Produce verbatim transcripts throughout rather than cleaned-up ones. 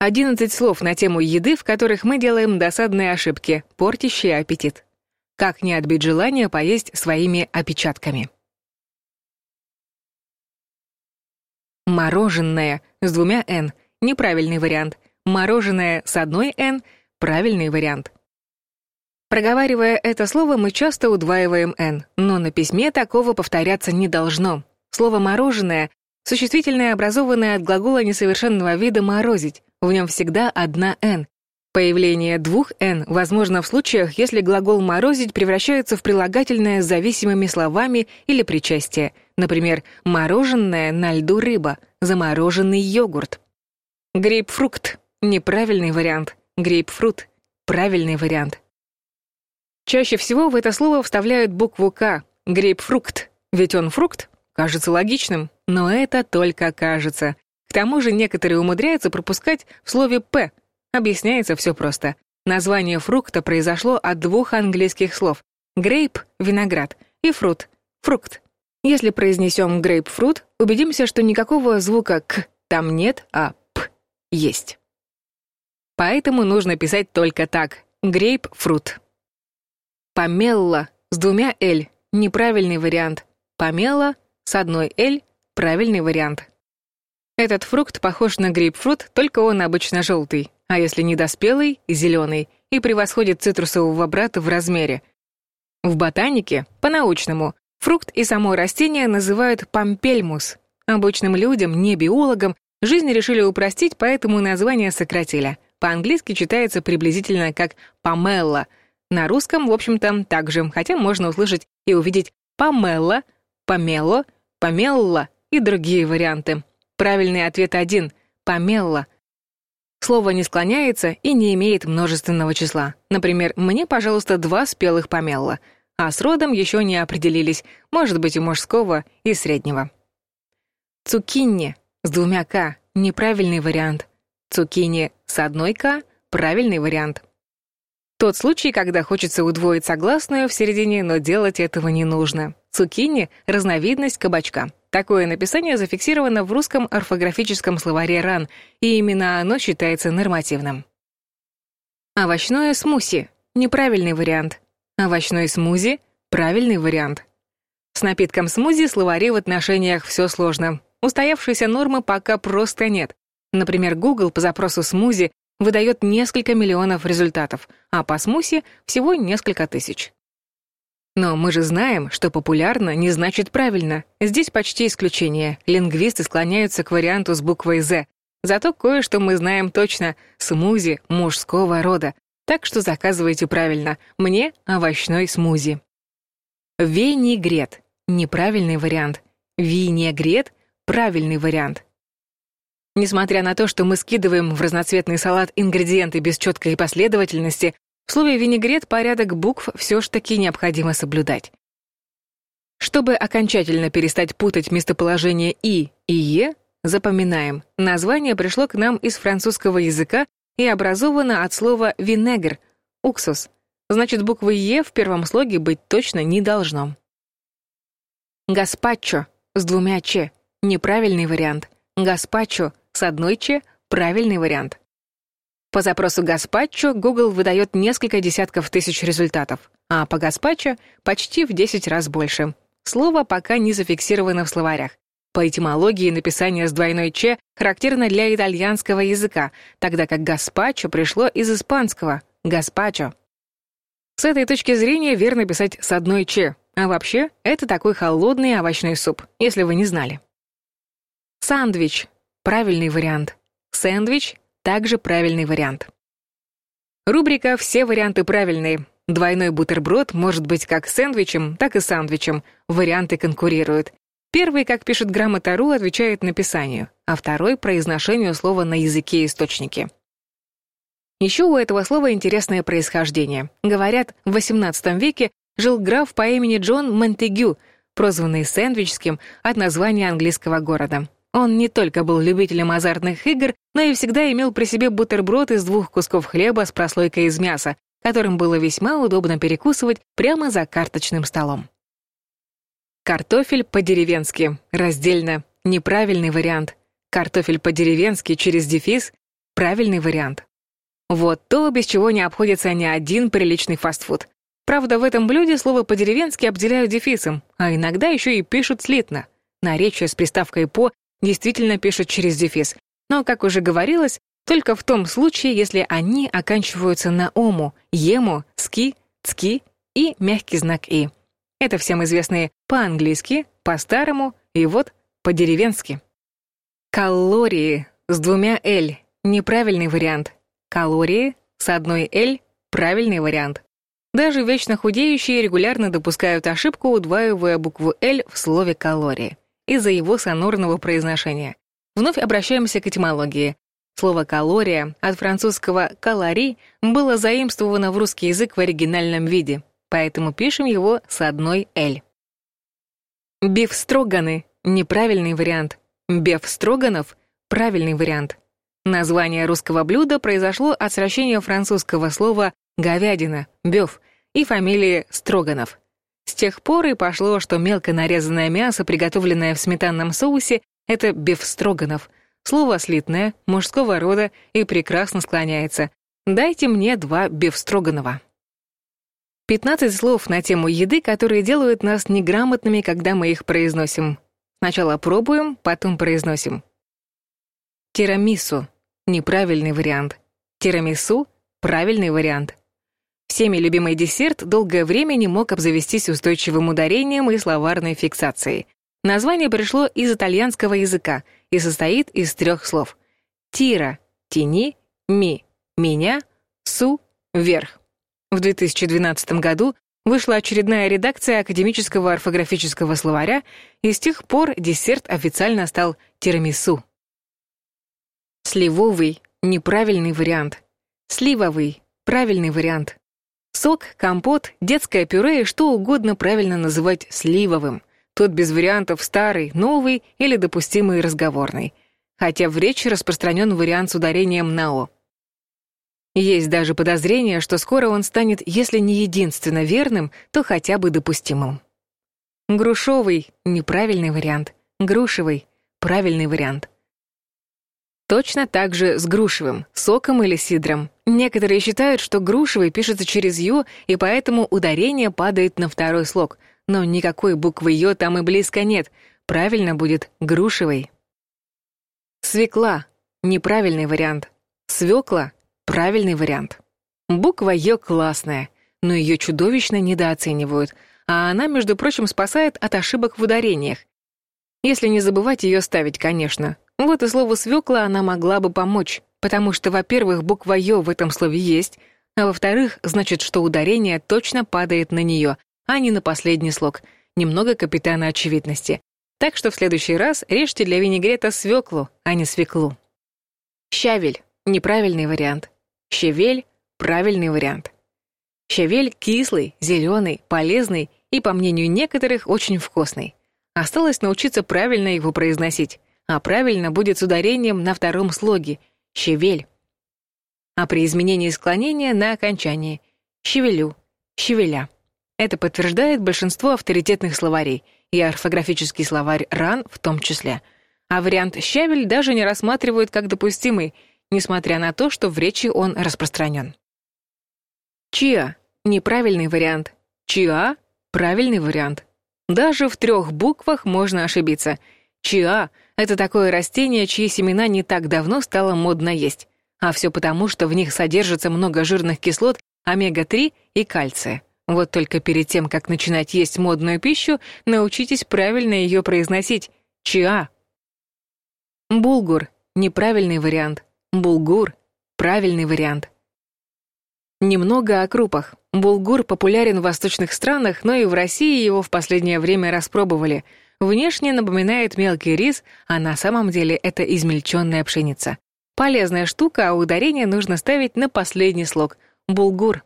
одиннадцать слов на тему еды, в которых мы делаем досадные ошибки, портящие аппетит. Как не отбить желание поесть своими опечатками. Мороженое с двумя «н» — неправильный вариант. Мороженое с одной «н» — правильный вариант. Проговаривая это слово, мы часто удваиваем «н», но на письме такого повторяться не должно. Слово «мороженое» — существительное, образованное от глагола несовершенного вида «морозить». В нем всегда одна «н». Появление двух «н» возможно в случаях, если глагол «морозить» превращается в прилагательное с зависимыми словами или причастие. Например, «мороженое на льду рыба», «замороженный йогурт». Грейпфрукт — неправильный вариант. Грейпфрут — правильный вариант. Чаще всего в это слово вставляют букву «к». Грейпфрукт. Ведь он фрукт? Кажется логичным. Но это только кажется. К тому же некоторые умудряются пропускать в слове «п». Объясняется все просто. Название фрукта произошло от двух английских слов. Грейп — виноград, и фрут — фрукт. Если произнесем грейпфрут, убедимся, что никакого звука «к» там нет, а «п» есть. Поэтому нужно писать только так. Грейпфрут. Помело с двумя «л» — неправильный вариант. Помело с одной «л» — правильный вариант. Этот фрукт похож на грейпфрут, только он обычно желтый, а если недоспелый — зеленый, и превосходит цитрусового брата в размере. В ботанике, по-научному, фрукт и само растение называют пампельмус. Обычным людям, не биологам, жизнь решили упростить, поэтому название сократили. По-английски читается приблизительно как «помело». На русском, в общем-то, так же, хотя можно услышать и увидеть «помело», «помело», «помелла» и другие варианты. Правильный ответ один — «помелла». Слово не склоняется и не имеет множественного числа. Например, «мне, пожалуйста, два спелых помелла», а с родом еще не определились, может быть, и мужского, и среднего. Цукини с двумя «к» — неправильный вариант. Цукини с одной «к» — правильный вариант. Тот случай, когда хочется удвоить согласную в середине, но делать этого не нужно. Цукини — разновидность кабачка. Такое написание зафиксировано в русском орфографическом словаре РАН, и именно оно считается нормативным. Овощное смуси — неправильный вариант. Овощной смузи — правильный вариант. С напитком смузи словари в отношениях все сложно. Устоявшейся нормы пока просто нет. Например, Google по запросу «смузи» выдает несколько миллионов результатов, а по смуси всего несколько тысяч. Но мы же знаем, что популярно не значит правильно. Здесь почти исключение. Лингвисты склоняются к варианту с буквой «з». Зато кое-что мы знаем точно — смузи мужского рода. Так что заказывайте правильно. Мне овощной смузи. Винегрет — неправильный вариант. Винегрет — правильный вариант. Несмотря на то, что мы скидываем в разноцветный салат ингредиенты без четкой последовательности, в слове «винегрет» порядок букв все ж таки необходимо соблюдать. Чтобы окончательно перестать путать местоположение «и» и «е», запоминаем. Название пришло к нам из французского языка и образовано от слова «винегр» — уксус. Значит, буквы «е» в первом слоге быть точно не должно. Гаспачо с двумя «ч» — неправильный вариант. Гаспачо с одной «ч» — правильный вариант. По запросу «гаспачо» Google выдает несколько десятков тысяч результатов, а по гаспачо — почти в десять раз больше. Слово пока не зафиксировано в словарях. По этимологии написание с двойной «ч» характерно для итальянского языка, тогда как гаспачо пришло из испанского «гаспачо». С этой точки зрения верно писать с одной «ч», а вообще это такой холодный овощной суп, если вы не знали. Сандвич — правильный вариант. Сэндвич — также правильный вариант. Рубрика «Все варианты правильные». Двойной бутерброд может быть как сэндвичем, так и сандвичем. Варианты конкурируют. Первый, как пишет грамота точка ру, отвечает написанию, а второй — произношению слова на языке источники. Еще у этого слова интересное происхождение. Говорят, в восемнадцатом веке жил граф по имени Джон Монтегю, прозванный сэндвичским от названия английского города. Он не только был любителем азартных игр, но и всегда имел при себе бутерброд из двух кусков хлеба с прослойкой из мяса, которым было весьма удобно перекусывать прямо за карточным столом. Картофель по-деревенски, раздельно, неправильный вариант. Картофель по-деревенски через дефис правильный вариант. Вот то, без чего не обходится ни один приличный фастфуд. Правда, в этом блюде слово по-деревенски обделяют дефисом, а иногда еще и пишут слитно. Наречие с приставкой «по» действительно пишут через дефис, но, как уже говорилось, только в том случае, если они оканчиваются на «ому», «ему», «ски», «цки» и мягкий знак «и». Это всем известные по-английски, по-старому и вот по-деревенски. Калории с двумя «л» — неправильный вариант. Калории с одной «л» — правильный вариант. Даже вечно худеющие регулярно допускают ошибку, удваивая букву «л» в слове «калории» из-за его сонорного произношения. Вновь обращаемся к этимологии. Слово «калория» от французского «калори» было заимствовано в русский язык в оригинальном виде, поэтому пишем его с одной «л». Бифстроганы — неправильный вариант. Бефстроганов — правильный вариант. Название русского блюда произошло от сращения французского слова «говядина», «бёв» и фамилии Строганов. С тех пор и пошло, что мелко нарезанное мясо, приготовленное в сметанном соусе, это бифстроганов. Слово слитное, мужского рода и прекрасно склоняется. Дайте мне два бифстроганова. пятнадцать слов на тему еды, которые делают нас неграмотными, когда мы их произносим. Сначала пробуем, потом произносим. Тирамису — неправильный вариант. Тирамису — правильный вариант. Всеми любимый десерт долгое время не мог обзавестись устойчивым ударением и словарной фиксацией. Название пришло из итальянского языка и состоит из трех слов. Тира — тяни, ми — меня, су — вверх. В две тысячи двенадцатом году вышла очередная редакция академического орфографического словаря, и с тех пор десерт официально стал тирамису. Сливовый — неправильный вариант. Сливовый — правильный вариант. Сок, компот, детское пюре и что угодно правильно называть сливовым. Тут без вариантов старый, новый или допустимый разговорный. Хотя в речи распространен вариант с ударением на «о». Есть даже подозрение, что скоро он станет, если не единственно верным, то хотя бы допустимым. Грушовый — неправильный вариант. Грушевый — правильный вариант. Точно так же с грушевым, соком или сидром. Некоторые считают, что грушевый пишется через «ё», и поэтому ударение падает на второй слог. Но никакой буквы «ё» там и близко нет. Правильно будет грушевый. Свекла — неправильный вариант. Свекла — правильный вариант. Буква «ё» классная, но ее чудовищно недооценивают, а она, между прочим, спасает от ошибок в ударениях. Если не забывать ее ставить, конечно. Вот и слову «свекла» она могла бы помочь, потому что, во-первых, буква «ё» в этом слове есть, а во-вторых, значит, что ударение точно падает на нее, а не на последний слог. Немного капитана очевидности. Так что в следующий раз режьте для винегрета свеклу, а не свеклу. Щавель — неправильный вариант. Щавель — правильный вариант. Щавель кислый, зеленый, полезный и, по мнению некоторых, очень вкусный. Осталось научиться правильно его произносить, а правильно будет с ударением на втором слоге — щавель. А при изменении склонения на окончании — щавелю, щавеля. Это подтверждает большинство авторитетных словарей, и орфографический словарь РАН в том числе. А вариант «щавель» даже не рассматривают как допустимый, несмотря на то, что в речи он распространен. Чиа — неправильный вариант. Чиа — правильный вариант. Даже в трех буквах можно ошибиться. Чиа — это такое растение, чьи семена не так давно стало модно есть. А все потому, что в них содержится много жирных кислот, омега три и кальция. Вот только перед тем, как начинать есть модную пищу, научитесь правильно ее произносить. Чиа. Булгур — неправильный вариант. Булгур — правильный вариант. Немного о крупах. Булгур популярен в восточных странах, но и в России его в последнее время распробовали. Внешне напоминает мелкий рис, а на самом деле это измельченная пшеница. Полезная штука, а ударение нужно ставить на последний слог. Булгур.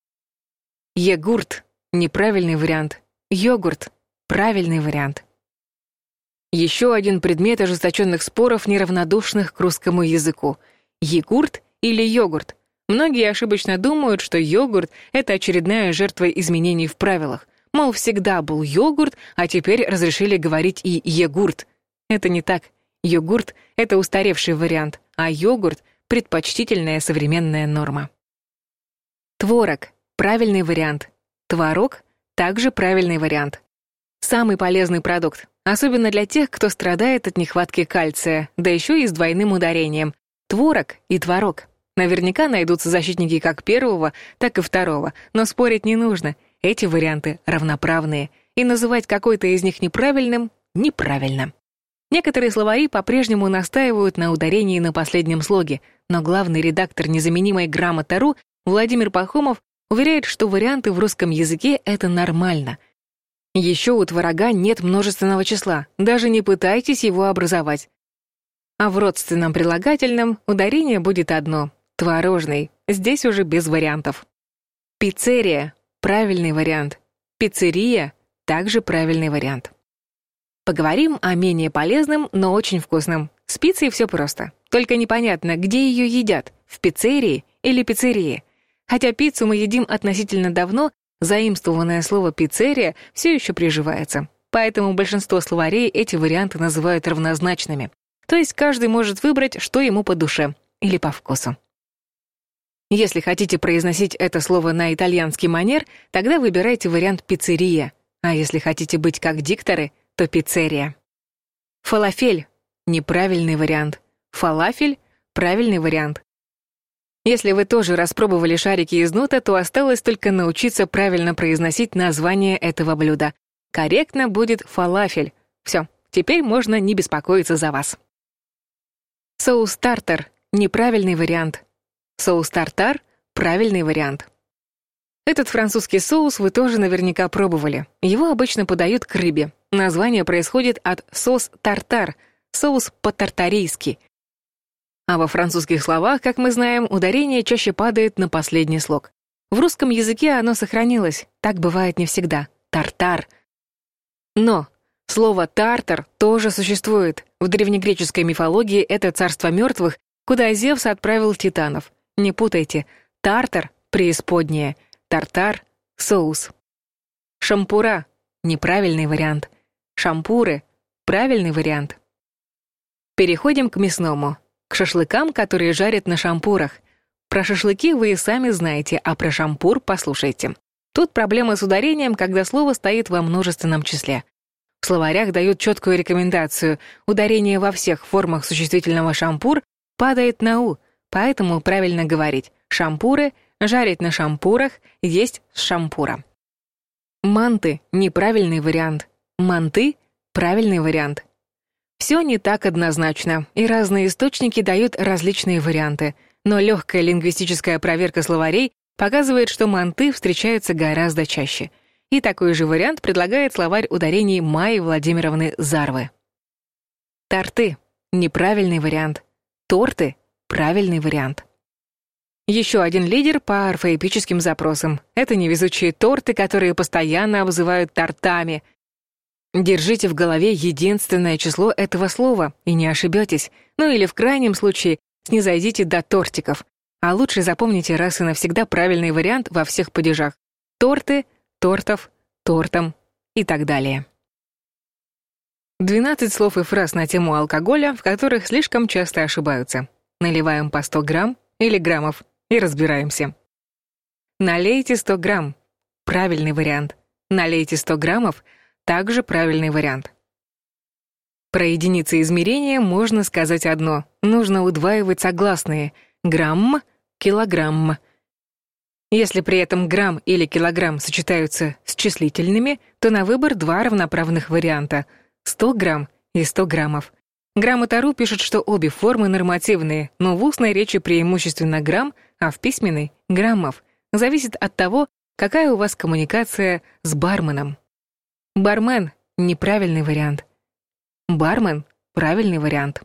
Йогурт — неправильный вариант. Йогурт — правильный вариант. Еще один предмет ожесточенных споров неравнодушных к русскому языку. Йогурт или йогурт? Многие ошибочно думают, что йогурт — это очередная жертва изменений в правилах. Мол, всегда был йогурт, а теперь разрешили говорить и йогурт. Это не так. Йогурт — это устаревший вариант, а йогурт — предпочтительная современная норма. Творог – правильный вариант. Творог – также правильный вариант. Самый полезный продукт, особенно для тех, кто страдает от нехватки кальция, да еще и с двойным ударением. Творог и творог. Наверняка найдутся защитники как первого, так и второго, но спорить не нужно. Эти варианты равноправные, и называть какой-то из них неправильным – неправильно. Некоторые словари по-прежнему настаивают на ударении на последнем слоге, но главный редактор незаменимой Грамота.ру Владимир Пахомов уверяет, что варианты в русском языке — это нормально. Еще у творога нет множественного числа, даже не пытайтесь его образовать. А в родственном прилагательном ударение будет одно — творожный, здесь уже без вариантов. Пиццерия — правильный вариант. Пиццерия — также правильный вариант. Поговорим о менее полезном, но очень вкусном. С пиццей все просто. Только непонятно, где ее едят — в пиццерии или пиццерии. Хотя пиццу мы едим относительно давно, заимствованное слово «пиццерия» все еще приживается. Поэтому большинство словарей эти варианты называют равнозначными. То есть каждый может выбрать, что ему по душе или по вкусу. Если хотите произносить это слово на итальянский манер, тогда выбирайте вариант «пиццерия». А если хотите быть как дикторы, то пиццерия. Фалафель — неправильный вариант. Фалафель — правильный вариант. Если вы тоже распробовали шарики из нута, то осталось только научиться правильно произносить название этого блюда. Корректно будет фалафель. Все, теперь можно не беспокоиться за вас. Соус-тартар — неправильный вариант. Соус-тартар — правильный вариант. Этот французский соус вы тоже наверняка пробовали. Его обычно подают к рыбе. Название происходит от сос-тартар, соус по-тартарийски. А во французских словах, как мы знаем, ударение чаще падает на последний слог. В русском языке оно сохранилось, так бывает не всегда. Тартар. Но слово «тартар» тоже существует. В древнегреческой мифологии это царство мертвых, куда Зевс отправил титанов. Не путайте, тартар — преисподняя, тартар — соус. Шампура — неправильный вариант. Шампуры — правильный вариант. Переходим к мясному. К шашлыкам, которые жарят на шампурах. Про шашлыки вы и сами знаете, а про шампур послушайте. Тут проблема с ударением, когда слово стоит во множественном числе. В словарях дают четкую рекомендацию. Ударение во всех формах существительного шампур падает на «у», поэтому правильно говорить «шампуры», «жарить на шампурах», «есть с шампура». Манты — неправильный вариант. Манты — правильный вариант. Все не так однозначно, и разные источники дают различные варианты, но легкая лингвистическая проверка словарей показывает, что манты встречаются гораздо чаще. И такой же вариант предлагает словарь ударений Майи Владимировны Зарвы. Торты — неправильный вариант. Торты — правильный вариант. Еще один лидер по орфоэпическим запросам. Это невезучие торты, которые постоянно обзывают тортами. Держите в голове единственное число этого слова, и не ошибетесь. Ну или в крайнем случае снизойдите до тортиков. А лучше запомните раз и навсегда правильный вариант во всех падежах. Торты, тортов, тортом и так далее. двенадцать слов и фраз на тему алкоголя, в которых слишком часто ошибаются. Наливаем по сто грамм или граммов и разбираемся. Налейте сто грамм. Правильный вариант. Налейте сто граммов. Также правильный вариант. Про единицы измерения можно сказать одно. Нужно удваивать согласные. Грамм, килограмм. Если при этом грамм или килограмм сочетаются с числительными, то на выбор два равноправных варианта. сто грамм и сто граммов. Грамота.ру пишет, что обе формы нормативные, но в устной речи преимущественно грамм, а в письменной — граммов. Зависит от того, какая у вас коммуникация с барменом. Бармен — неправильный вариант. Бармен — правильный вариант.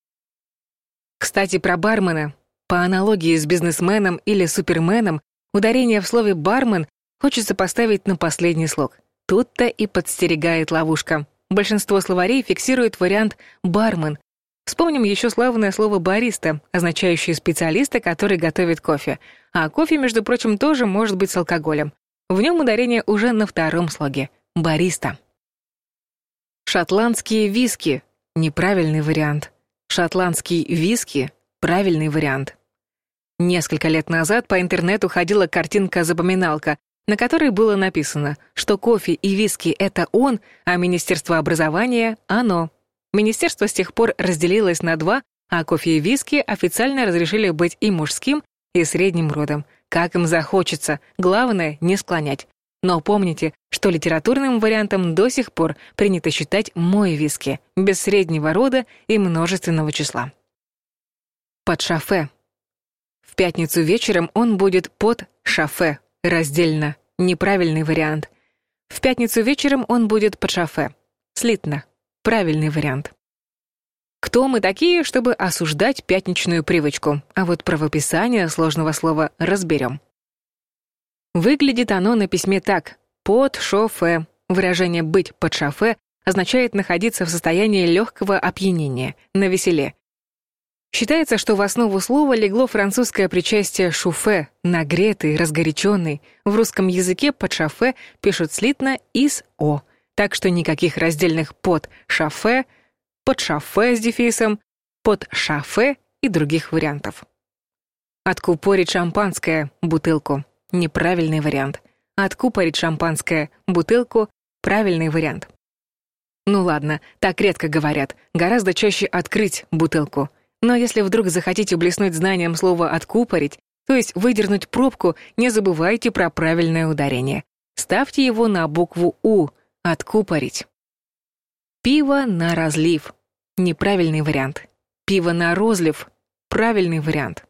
Кстати, про бармена. По аналогии с бизнесменом или суперменом, ударение в слове «бармен» хочется поставить на последний слог. Тут-то и подстерегает ловушка. Большинство словарей фиксирует вариант «бармен». Вспомним еще славное слово «бариста», означающее специалиста, который готовит кофе. А кофе, между прочим, тоже может быть с алкоголем. В нем ударение уже на втором слоге. Бариста. Шотландские виски — неправильный вариант. Шотландский виски — правильный вариант. Несколько лет назад по интернету ходила картинка-запоминалка, на которой было написано, что кофе и виски — это он, а Министерство образования — оно. Министерство с тех пор разделилось на два, а кофе и виски официально разрешили быть и мужским, и средним родом. Как им захочется, главное — не склонять. Но помните, что литературным вариантом до сих пор принято считать «мой виски», без среднего рода и множественного числа. Под шофе. В пятницу вечером он будет под шофе, раздельно, неправильный вариант. В пятницу вечером он будет под шофе, слитно, правильный вариант. Кто мы такие, чтобы осуждать пятничную привычку? А вот правописание сложного слова разберем. Выглядит оно на письме так: под шофе. Выражение «быть под шофе» означает находиться в состоянии легкого опьянения, навеселе. Считается, что в основу слова легло французское причастие «шуфе», нагретый, разгоряченный. В русском языке под шофе пишут слитно из «о», так что никаких раздельных «под шофе», «под шофе» с дефисом, «под шофе» и других вариантов. Откупорить шампанское, бутылку. Неправильный вариант. Откупорить шампанское, бутылку — правильный вариант. Ну ладно, так редко говорят, гораздо чаще открыть бутылку. Но если вдруг захотите блеснуть знанием слова «откупорить», то есть выдернуть пробку, не забывайте про правильное ударение. Ставьте его на букву «у» — «откупорить». Пиво на разлив. Неправильный вариант. Пиво на розлив. Правильный вариант.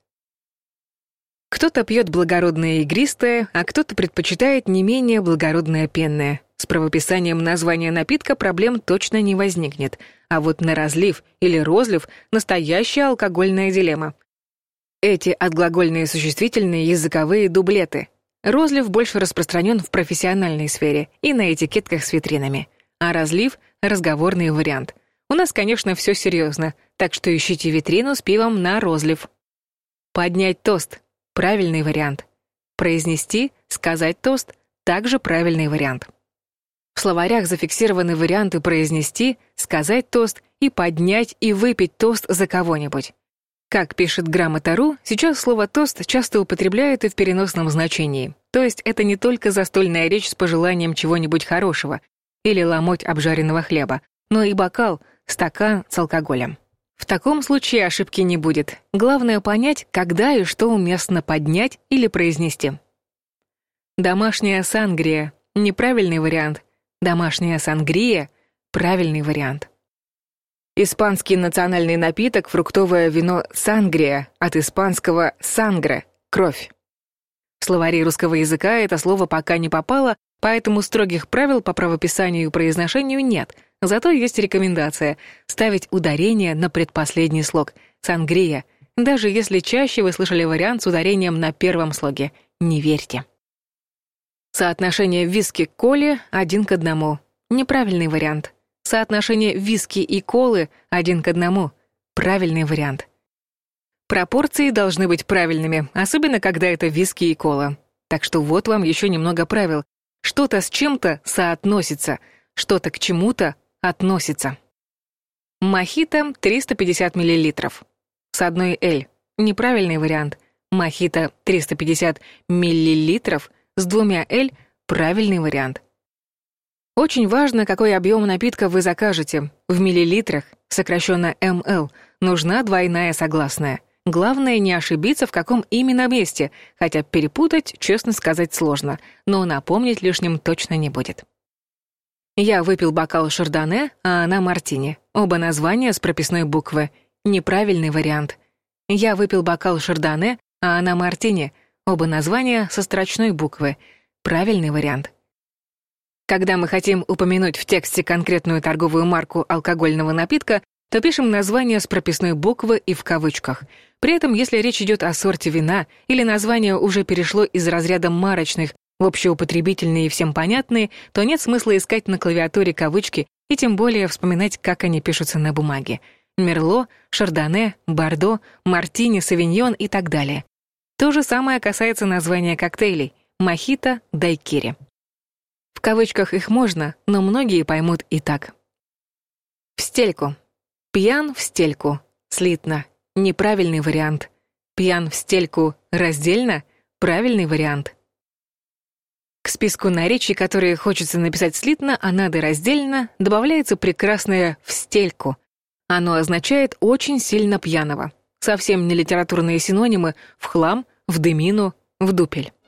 Кто-то пьет благородное игристое, а кто-то предпочитает не менее благородное пенное. С правописанием названия напитка проблем точно не возникнет, а вот на разлив или розлив — настоящая алкогольная дилемма. Эти отглагольные существительные языковые дублеты. Розлив больше распространен в профессиональной сфере и на этикетках с витринами, а разлив — разговорный вариант. У нас, конечно, все серьезно, так что ищите витрину с пивом на розлив. Поднять тост. Правильный вариант. Произнести, сказать тост — также правильный вариант. В словарях зафиксированы варианты произнести, сказать тост и поднять и выпить тост за кого-нибудь. Как пишет Грамота точка ру, сейчас слово «тост» часто употребляют и в переносном значении. То есть это не только застольная речь с пожеланием чего-нибудь хорошего или ломоть обжаренного хлеба, но и бокал, стакан с алкоголем. В таком случае ошибки не будет. Главное понять, когда и что уместно поднять или произнести. Домашняя сангрия — неправильный вариант. Домашняя сангрия — правильный вариант. Испанский национальный напиток — фруктовое вино сангрия, от испанского сангре — кровь. В словари русского языка это слово пока не попало, поэтому строгих правил по правописанию и произношению нет. Зато есть рекомендация — ставить ударение на предпоследний слог — сангрия, даже если чаще вы слышали вариант с ударением на первом слоге. Не верьте. Соотношение виски к коле один к одному. Неправильный вариант. Соотношение виски и колы один к одному. Правильный вариант. Пропорции должны быть правильными, особенно когда это виски и кола. Так что вот вам еще немного правил. Что-то с чем-то соотносится, что-то к чему-то относится. Мохито триста пятьдесят миллилитров. С одной «Л». Неправильный вариант. Мохито триста пятьдесят миллилитров с двумя «Л» — правильный вариант. Очень важно, какой объем напитка вы закажете. В миллилитрах, сокращенно эм эл, нужна двойная согласная. Главное не ошибиться, в каком именно месте, хотя перепутать, честно сказать, сложно, но напомнить лишним точно не будет. Я выпил бокал шардоне, а она мартини. Оба названия с прописной буквы. Неправильный вариант. Я выпил бокал шардоне, а она мартини. Оба названия со строчной буквы. Правильный вариант. Когда мы хотим упомянуть в тексте конкретную торговую марку алкогольного напитка, то пишем название с прописной буквы и в кавычках. При этом, если речь идет о сорте вина или название уже перешло из разряда марочных в общеупотребительные и всем понятные, то нет смысла искать на клавиатуре кавычки и тем более вспоминать, как они пишутся на бумаге. Мерло, шардоне, бордо, мартини, савиньон и так далее. То же самое касается названия коктейлей — мохито, дайкири. В кавычках их можно, но многие поймут и так. В стельку. Пьян в стельку. Слитно. Неправильный вариант. Пьян в стельку раздельно — правильный вариант. К списку наречий, которые хочется написать слитно, а надо раздельно, добавляется прекрасное «в стельку». Оно означает «очень сильно пьяного». Совсем не литературные синонимы «в хлам», «в дымину», «в дупель».